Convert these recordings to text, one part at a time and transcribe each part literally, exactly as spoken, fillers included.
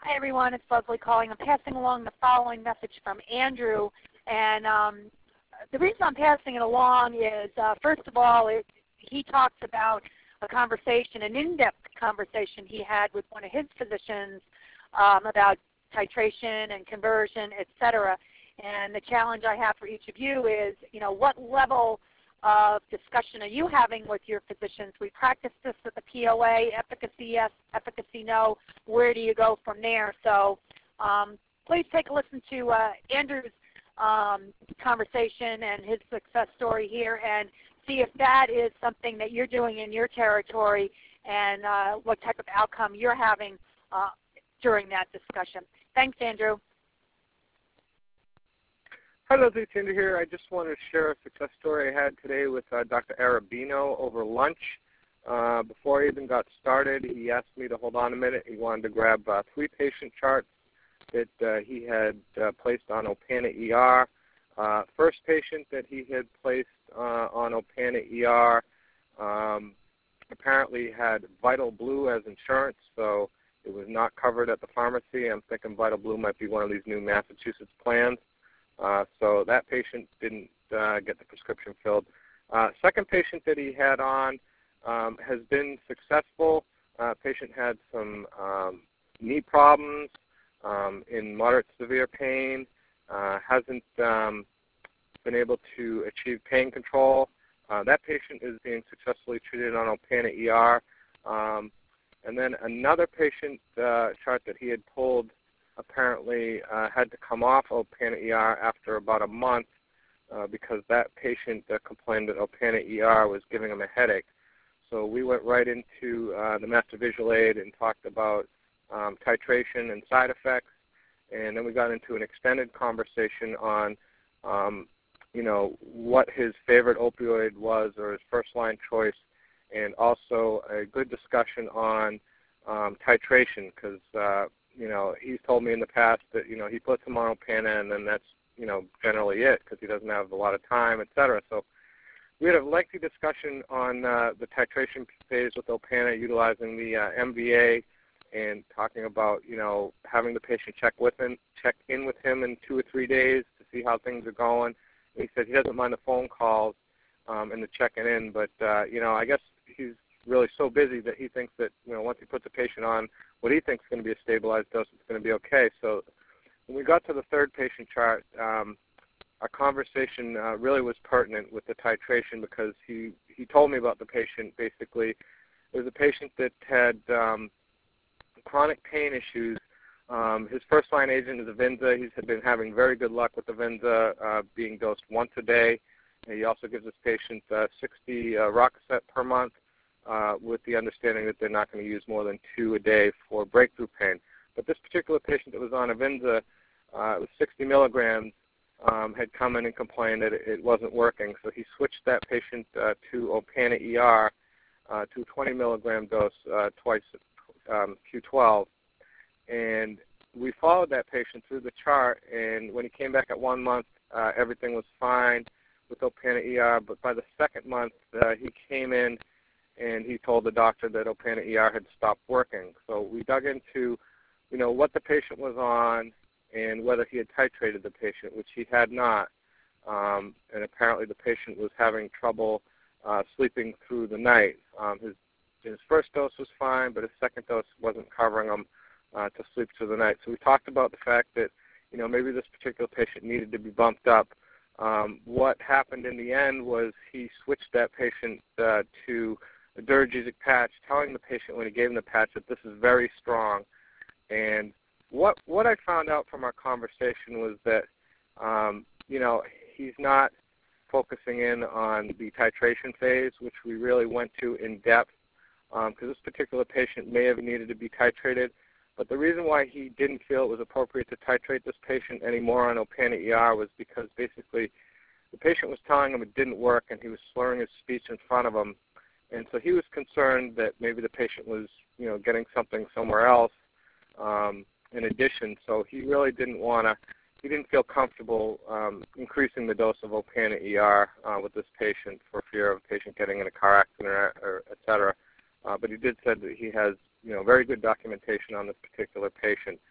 Hi, everyone. It's Leslie calling. I'm passing along the following message from Andrew. And um, the reason I'm passing it along is, uh, first of all, it, he talks about a conversation, an in-depth conversation he had with one of his physicians um, about titration and conversion, et cetera. And the challenge I have for each of you is, you know, what level of discussion are you having with your physicians? We practice this at the P O A, efficacy yes, efficacy no. Where do you go from there? So um, please take a listen to uh, Andrew's um, conversation and his success story here and see if that is something that you're doing in your territory and uh, what type of outcome you're having uh, during that discussion. Thanks, Andrew. Hi, Leslie. It's Andrew here. I just wanted to share a success story I had today with uh, Doctor Arabino over lunch. Uh, before I even got started, he asked me to hold on a minute. He wanted to grab uh, three patient charts that uh, he had uh, placed on Opana E R. Uh, first patient that he had placed uh, on Opana E R um, apparently had Vital Blue as insurance, so it was not covered at the pharmacy. I'm thinking Vital Blue might be one of these new Massachusetts plans. Uh, so that patient didn't uh, get the prescription filled. Uh, second patient that he had on um, has been successful. Uh, patient had some um, knee problems, um, in moderate to severe pain, uh, hasn't um, been able to achieve pain control. Uh, that patient is being successfully treated on Opana E R. Um, and then another patient uh, chart that he had pulled apparently uh, had to come off Opana E R after about a month uh, because that patient uh, complained that Opana E R was giving him a headache. So we went right into uh, the master visual aid and talked about um, titration and side effects, and then we got into an extended conversation on, um, you know, what his favorite opioid was or his first-line choice, and also a good discussion on um, titration because uh, you know, he's told me in the past that, you know, he puts him on Opana and then that's, you know, generally it because he doesn't have a lot of time, et cetera. So we had a lengthy discussion on uh, the titration phase with Opana utilizing the uh, M V A and talking about, you know, having the patient check with him, check in with him in two or three days to see how things are going. And he said he doesn't mind the phone calls um, and the checking in, but, uh, you know, I guess he's really so busy that he thinks that, you know, once he puts a patient on what he thinks is going to be a stabilized dose, it's going to be okay. So when we got to the third patient chart, um, our conversation uh, really was pertinent with the titration because he, he told me about the patient. Basically, it was a patient that had um, chronic pain issues. Um, his first-line agent is Avinza. He's been having very good luck with Avinza, uh, being dosed once a day. And he also gives his patient uh, sixty uh, Roxet per month. Uh, with the understanding that they're not going to use more than two a day for breakthrough pain. But this particular patient that was on Avinza, uh, it was sixty milligrams, um, had come in and complained that it, it wasn't working. So he switched that patient uh, to Opana E R uh, to a twenty milligram dose uh, twice um, Q twelve. And we followed that patient through the chart, and when he came back at one month, uh, everything was fine with Opana E R. But by the second month, uh, he came in and he told the doctor that Opana E R had stopped working. So we dug into, you know, what the patient was on and whether he had titrated the patient, which he had not. Um, and apparently the patient was having trouble uh, sleeping through the night. Um, his, his first dose was fine, but his second dose wasn't covering him uh, to sleep through the night. So we talked about the fact that, you know, maybe this particular patient needed to be bumped up. Um, what happened in the end was he switched that patient uh, to a Duragesic patch, telling the patient when he gave him the patch that this is very strong. And what what I found out from our conversation was that, um, you know, he's not focusing in on the titration phase, which we really went to in depth, because um, this particular patient may have needed to be titrated. But the reason why he didn't feel it was appropriate to titrate this patient anymore on Opana E R was because basically the patient was telling him it didn't work and he was slurring his speech in front of him. And so he was concerned that maybe the patient was, you know, getting something somewhere else um, in addition. So he really didn't want to, he didn't feel comfortable um, increasing the dose of Opana E R uh, with this patient for fear of a patient getting in a car accident or, or et cetera. Uh, but he did say that he has, you know, very good documentation on this particular patient.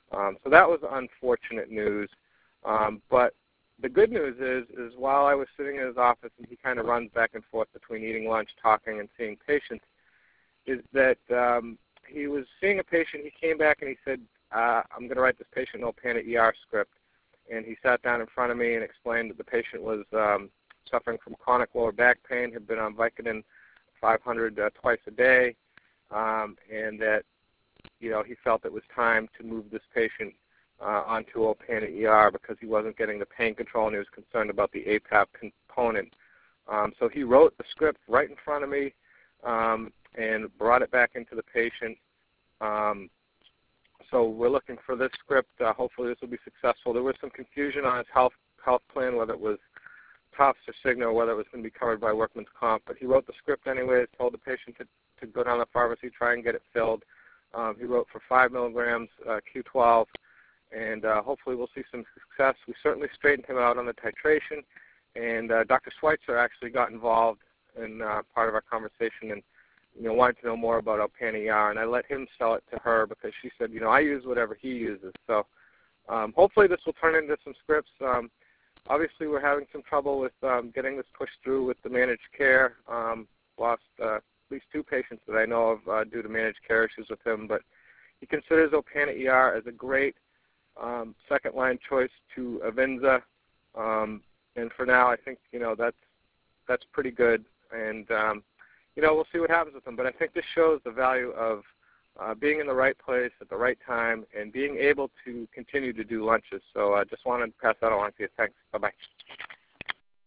Um, so that was unfortunate news. Um, but the good news is, is while I was sitting in his office and he kind of runs back and forth between eating lunch, talking, and seeing patients, is that um, he was seeing a patient. He came back and he said, uh, I'm going to write this patient an Opana E R script. And he sat down in front of me and explained that the patient was um, suffering from chronic lower back pain, had been on Vicodin five hundred uh, twice a day, um, and that, you know, he felt it was time to move this patient uh, onto Opana E R because he wasn't getting the pain control and he was concerned about the A P A P component. Um, so he wrote the script right in front of me um, and brought it back into the patient. Um, so we're looking for this script. Uh, hopefully this will be successful. There was some confusion on his health health plan, whether it was Tufts or Cigna, or whether it was going to be covered by Workman's Comp. But he wrote the script anyways, told the patient to, to go down to the pharmacy, try and get it filled. Um, he wrote for five milligrams uh, Q twelve, and uh, hopefully we'll see some success. We certainly straightened him out on the titration, and uh, Doctor Schweitzer actually got involved in uh, part of our conversation and, you know, wanted to know more about Opana E R, and I let him sell it to her because she said, you know, I use whatever he uses. So um, hopefully this will turn into some scripts. Um, obviously we're having some trouble with um, getting this pushed through with the managed care. Um, lost uh, at least two patients that I know of uh, due to managed care issues with him, but he considers Opana E R as a great um, second-line choice to Avenza, um, and for now I think, you know, that's that's pretty good, and um, you know, we'll see what happens with him. But I think this shows the value of uh, being in the right place at the right time and being able to continue to do lunches. So I uh, just wanted to pass that along to you. Thanks. Bye-bye.